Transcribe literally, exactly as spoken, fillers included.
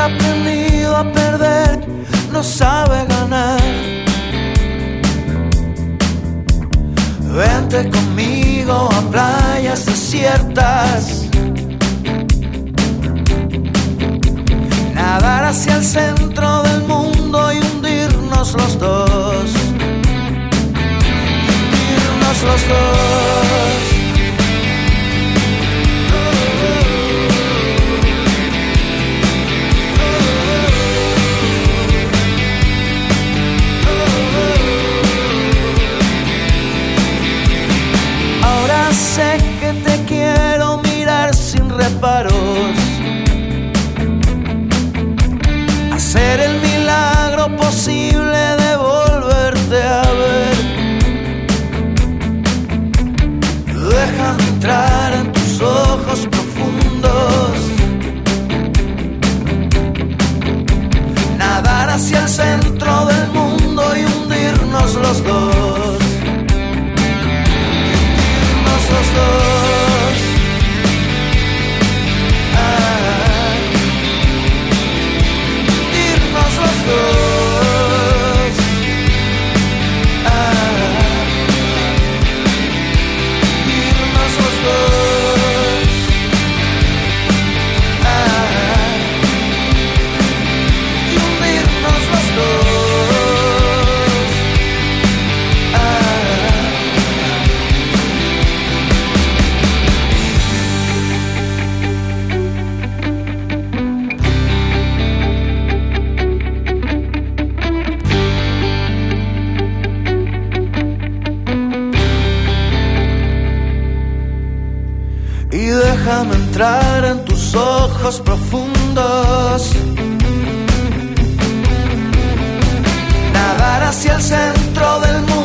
ha aprendido a perder, no sabe ganar. Vente conmigo a playas desiertas, nadar hacia el centro del mundo y hundirnos los dos, hundirnos los dos. Sé que te quiero mirar sin reparos, hacer el milagro posible de volverte a ver. Déjame entrar en tus ojos profundos, nadar hacia el centro del mundo y hundirnos los dos. Los dos, ah, irnos los dos, ah, irnos los dos, ah, y unirnos los dos, ah. Y déjame entrar en tus ojos profundos, nadar hacia el centro del mundo